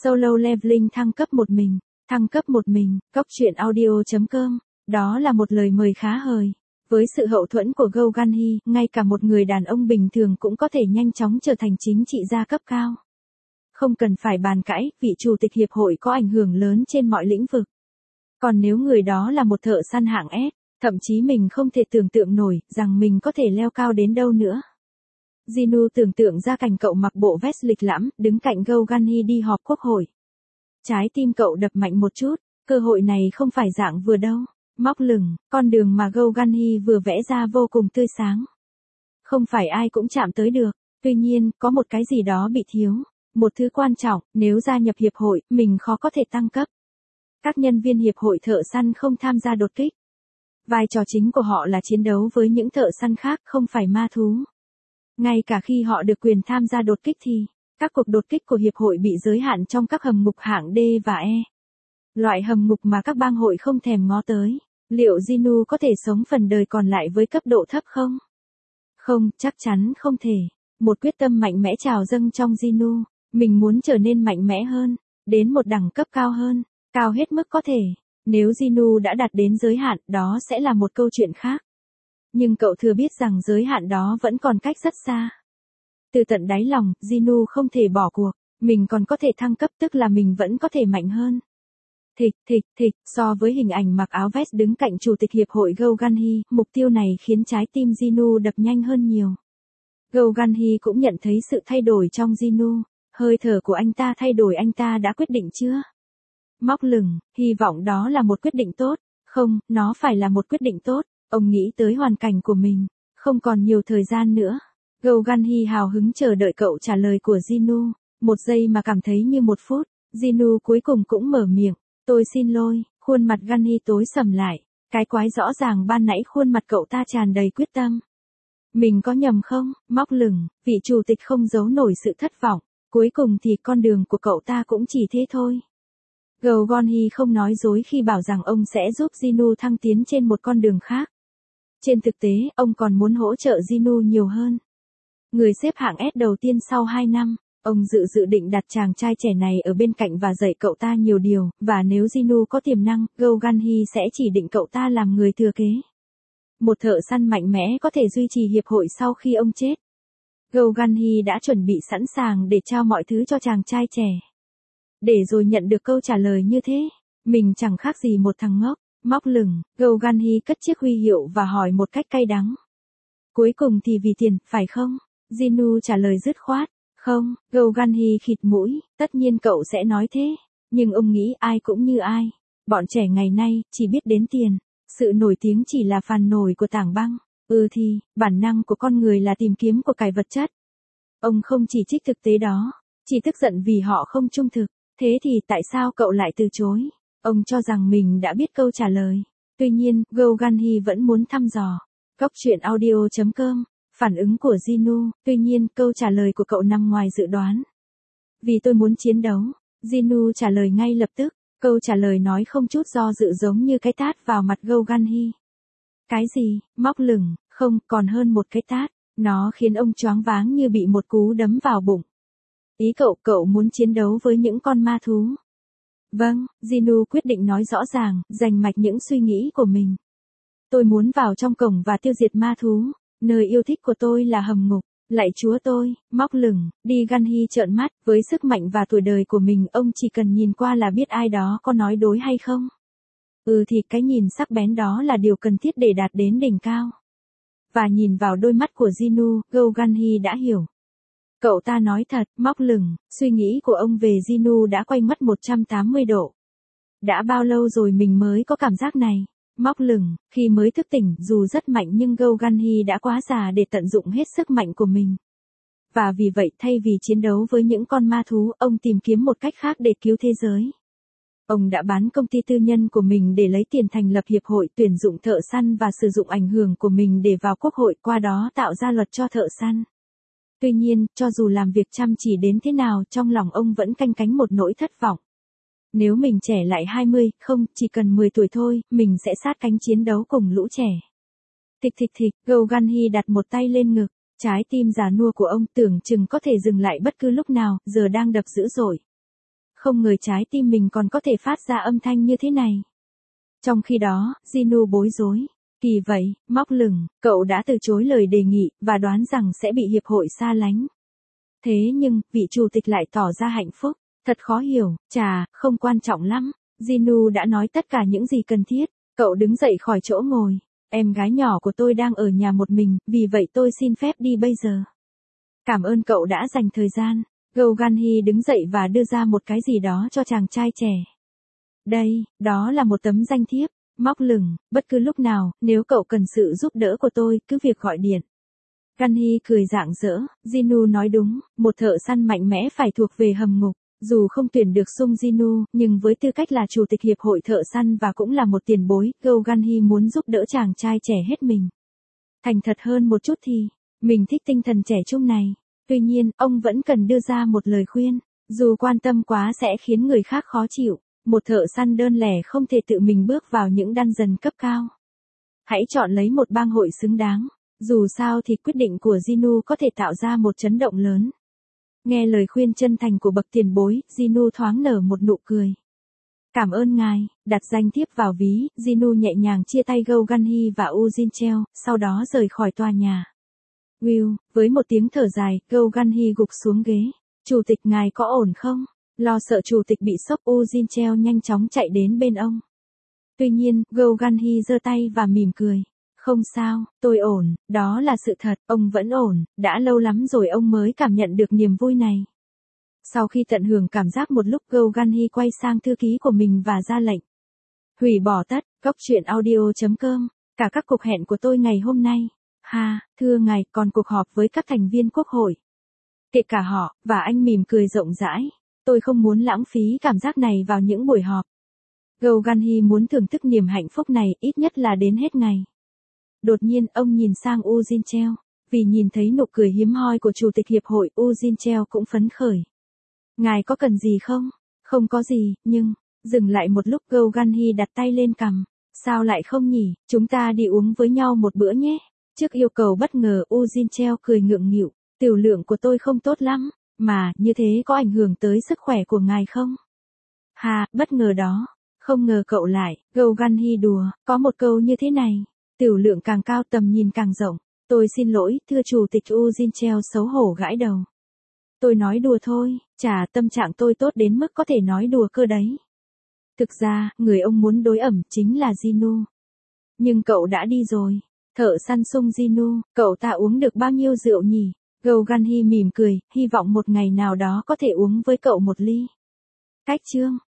Solo Leveling thăng cấp một mình. Thăng cấp một mình, Cóc truyện audio.com. Đó là một lời mời khá hời. Với sự hậu thuẫn của Go Gun-hee, ngay cả một người đàn ông bình thường cũng có thể nhanh chóng trở thành chính trị gia cấp cao. Không cần phải bàn cãi, vị chủ tịch hiệp hội có ảnh hưởng lớn trên mọi lĩnh vực. Còn nếu người đó là một thợ săn hạng S, thậm chí mình không thể tưởng tượng nổi rằng mình có thể leo cao đến đâu nữa. Jinu tưởng tượng ra cảnh cậu mặc bộ vest lịch lãm, đứng cạnh Go Gun-hee đi họp quốc hội. Trái tim cậu đập mạnh một chút, cơ hội này không phải dạng vừa đâu. Móc lửng, con đường mà Go Gun-hee vừa vẽ ra vô cùng tươi sáng. Không phải ai cũng chạm tới được, tuy nhiên, có một cái gì đó bị thiếu. Một thứ quan trọng, nếu gia nhập hiệp hội, mình khó có thể tăng cấp. Các nhân viên hiệp hội thợ săn không tham gia đột kích. Vai trò chính của họ là chiến đấu với những thợ săn khác, không phải ma thú. Ngay cả khi họ được quyền tham gia đột kích thì, các cuộc đột kích của hiệp hội bị giới hạn trong các hầm ngục hạng D và E. Loại hầm ngục mà các bang hội không thèm ngó tới. Liệu Jinu có thể sống phần đời còn lại với cấp độ thấp không? Không, chắc chắn không thể. Một quyết tâm mạnh mẽ trào dâng trong Jinu. Mình muốn trở nên mạnh mẽ hơn, đến một đẳng cấp cao hơn, cao hết mức có thể. Nếu Jinu đã đạt đến giới hạn, đó sẽ là một câu chuyện khác. Nhưng cậu thừa biết rằng giới hạn đó vẫn còn cách rất xa. Từ tận đáy lòng, Jinu không thể bỏ cuộc, mình còn có thể thăng cấp, tức là mình vẫn có thể mạnh hơn. Thịch, so với hình ảnh mặc áo vest đứng cạnh chủ tịch hiệp hội Go Gun-hee, mục tiêu này khiến trái tim Jinu đập nhanh hơn nhiều. Go Gun-hee cũng nhận thấy sự thay đổi trong Jinu, hơi thở của anh ta thay đổi, anh ta đã quyết định chưa? Móc lửng, hy vọng đó là một quyết định tốt. Không, nó phải là một quyết định tốt. Ông nghĩ tới hoàn cảnh của mình, không còn nhiều thời gian nữa. Go Gun-hee hào hứng chờ đợi cậu trả lời của Jinu, một giây mà cảm thấy như một phút. Jinu cuối cùng cũng mở miệng, tôi xin lỗi. Khuôn mặt Gun-hee tối sầm lại, cái quái rõ ràng ban nãy khuôn mặt cậu ta tràn đầy quyết tâm. Mình có nhầm không? Móc lửng, vị chủ tịch không giấu nổi sự thất vọng, cuối cùng thì con đường của cậu ta cũng chỉ thế thôi. Go Gun-hee không nói dối khi bảo rằng ông sẽ giúp Jinu thăng tiến trên một con đường khác. Trên thực tế, ông còn muốn hỗ trợ Jinu nhiều hơn. Người xếp hạng S đầu tiên sau 2 năm, ông dự định đặt chàng trai trẻ này ở bên cạnh và dạy cậu ta nhiều điều, và nếu Jinu có tiềm năng, Go Gun-hee sẽ chỉ định cậu ta làm người thừa kế. Một thợ săn mạnh mẽ có thể duy trì hiệp hội sau khi ông chết. Go Gun-hee đã chuẩn bị sẵn sàng để trao mọi thứ cho chàng trai trẻ. Để rồi nhận được câu trả lời như thế, mình chẳng khác gì một thằng ngốc. Móc lửng, Go Gun-hee cất chiếc huy hiệu và hỏi một cách cay đắng. Cuối cùng thì vì tiền, phải không? Jinu trả lời dứt khoát. Không, Go Gun-hee khịt mũi, tất nhiên cậu sẽ nói thế. Nhưng ông nghĩ ai cũng như ai. Bọn trẻ ngày nay, chỉ biết đến tiền. Sự nổi tiếng chỉ là phàn nổi của tảng băng. Thì, bản năng của con người là tìm kiếm của cải vật chất. Ông không chỉ trích thực tế đó, chỉ tức giận vì họ không trung thực. Thế thì tại sao cậu lại từ chối? Ông cho rằng mình đã biết câu trả lời. Tuy nhiên, Go Gun-hee vẫn muốn thăm dò. Cóc truyện audio.com. Phản ứng của Jinu, tuy nhiên, câu trả lời của cậu nằm ngoài dự đoán. Vì tôi muốn chiến đấu. Jinu trả lời ngay lập tức. Câu trả lời nói không chút do dự giống như cái tát vào mặt Go Gun-hee. Cái gì? Móc lửng, không, còn hơn một cái tát. Nó khiến ông choáng váng như bị một cú đấm vào bụng. Ý cậu muốn chiến đấu với những con ma thú. Vâng, Jinu quyết định nói rõ ràng, rành mạch những suy nghĩ của mình. Tôi muốn vào trong cổng và tiêu diệt ma thú. Nơi yêu thích của tôi là hầm ngục. Lạy chúa tôi, móc lửng, đi Gun-hee trợn mắt, với sức mạnh và tuổi đời của mình, ông chỉ cần nhìn qua là biết ai đó có nói đối hay không. Thì cái nhìn sắc bén đó là điều cần thiết để đạt đến đỉnh cao. Và nhìn vào đôi mắt của Jinu, Go Gun-hee đã hiểu. Cậu ta nói thật, móc lửng, suy nghĩ của ông về Jinu đã quay mất 180 độ. Đã bao lâu rồi mình mới có cảm giác này? Móc lửng, khi mới thức tỉnh, dù rất mạnh nhưng Go Gun-hee đã quá già để tận dụng hết sức mạnh của mình. Và vì vậy, thay vì chiến đấu với những con ma thú, ông tìm kiếm một cách khác để cứu thế giới. Ông đã bán công ty tư nhân của mình để lấy tiền thành lập hiệp hội, tuyển dụng thợ săn và sử dụng ảnh hưởng của mình để vào quốc hội, qua đó tạo ra luật cho thợ săn. Tuy nhiên, cho dù làm việc chăm chỉ đến thế nào, trong lòng ông vẫn canh cánh một nỗi thất vọng. Nếu mình trẻ lại 20, không, chỉ cần 10 tuổi thôi, mình sẽ sát cánh chiến đấu cùng lũ trẻ. Thịch, Go Gun-hee đặt một tay lên ngực, trái tim già nua của ông tưởng chừng có thể dừng lại bất cứ lúc nào, giờ đang đập dữ dội. Không ngờ trái tim mình còn có thể phát ra âm thanh như thế này. Trong khi đó, Jinu bối rối. Kỳ vậy, móc lửng, cậu đã từ chối lời đề nghị, và đoán rằng sẽ bị hiệp hội xa lánh. Thế nhưng, vị chủ tịch lại tỏ ra hạnh phúc. Thật khó hiểu, chà, không quan trọng lắm. Jinu đã nói tất cả những gì cần thiết. Cậu đứng dậy khỏi chỗ ngồi. Em gái nhỏ của tôi đang ở nhà một mình, vì vậy tôi xin phép đi bây giờ. Cảm ơn cậu đã dành thời gian. Go Gun-hee đứng dậy và đưa ra một cái gì đó cho chàng trai trẻ. Đây, đó là một tấm danh thiếp. Móc lửng, bất cứ lúc nào, nếu cậu cần sự giúp đỡ của tôi, cứ việc gọi điện. Gun-hee cười rạng rỡ, Jinu nói đúng, một thợ săn mạnh mẽ phải thuộc về hầm ngục. Dù không tuyển được Sung Jinu, nhưng với tư cách là chủ tịch hiệp hội thợ săn và cũng là một tiền bối, Go Gun-hee muốn giúp đỡ chàng trai trẻ hết mình. Thành thật hơn một chút thì, mình thích tinh thần trẻ trung này. Tuy nhiên, ông vẫn cần đưa ra một lời khuyên. Dù quan tâm quá sẽ khiến người khác khó chịu. Một thợ săn đơn lẻ không thể tự mình bước vào những dungeon cấp cao. Hãy chọn lấy một bang hội xứng đáng. Dù sao thì quyết định của Jinu có thể tạo ra một chấn động lớn. Nghe lời khuyên chân thành của bậc tiền bối, Jinu thoáng nở một nụ cười. Cảm ơn ngài, đặt danh thiếp vào ví, Jinu nhẹ nhàng chia tay Go Gun-hee và Woo Jin-cheo, sau đó rời khỏi tòa nhà. Will, với một tiếng thở dài, Go Gun-hee gục xuống ghế. Chủ tịch ngài có ổn không? Lo sợ chủ tịch bị sốc, Woo Jin-cheo nhanh chóng chạy đến bên ông. Tuy nhiên, Go Gun-hee giơ tay và mỉm cười. Không sao, tôi ổn, đó là sự thật, ông vẫn ổn, đã lâu lắm rồi ông mới cảm nhận được niềm vui này. Sau khi tận hưởng cảm giác một lúc, Go Gun-hee quay sang thư ký của mình và ra lệnh. Hủy bỏ tất, goctruyện.audio.com, cả các cuộc hẹn của tôi ngày hôm nay. Thưa ngài, còn cuộc họp với các thành viên quốc hội. Kể cả họ, và anh mỉm cười rộng rãi. Tôi không muốn lãng phí cảm giác này vào những buổi họp. Go Gun-hee muốn thưởng thức niềm hạnh phúc này, ít nhất là đến hết ngày. Đột nhiên, ông nhìn sang Woo Jin-cheo. Vì nhìn thấy nụ cười hiếm hoi của chủ tịch hiệp hội, Woo Jin-cheo cũng phấn khởi. Ngài có cần gì không? Không có gì, nhưng... Dừng lại một lúc, Go Gun-hee đặt tay lên cằm. Sao lại không nhỉ, chúng ta đi uống với nhau một bữa nhé. Trước yêu cầu bất ngờ, Woo Jin-cheo cười ngượng nghịu. Tiểu lượng của tôi không tốt lắm, mà như thế có ảnh hưởng tới sức khỏe của ngài không? Bất ngờ đó. Không ngờ cậu lại, Go Gun-hee đùa, có một câu như thế này. Tiểu lượng càng cao tầm nhìn càng rộng. Tôi xin lỗi, thưa chủ tịch. Woo Jin-cheo xấu hổ gãi đầu. Tôi nói đùa thôi, chả, tâm trạng tôi tốt đến mức có thể nói đùa cơ đấy. Thực ra, người ông muốn đối ẩm chính là Jinu. Nhưng cậu đã đi rồi. Thợ săn Sung Jinu, cậu ta uống được bao nhiêu rượu nhỉ? Go Gun-hee mỉm cười, hy vọng một ngày nào đó có thể uống với cậu một ly. Cách chương.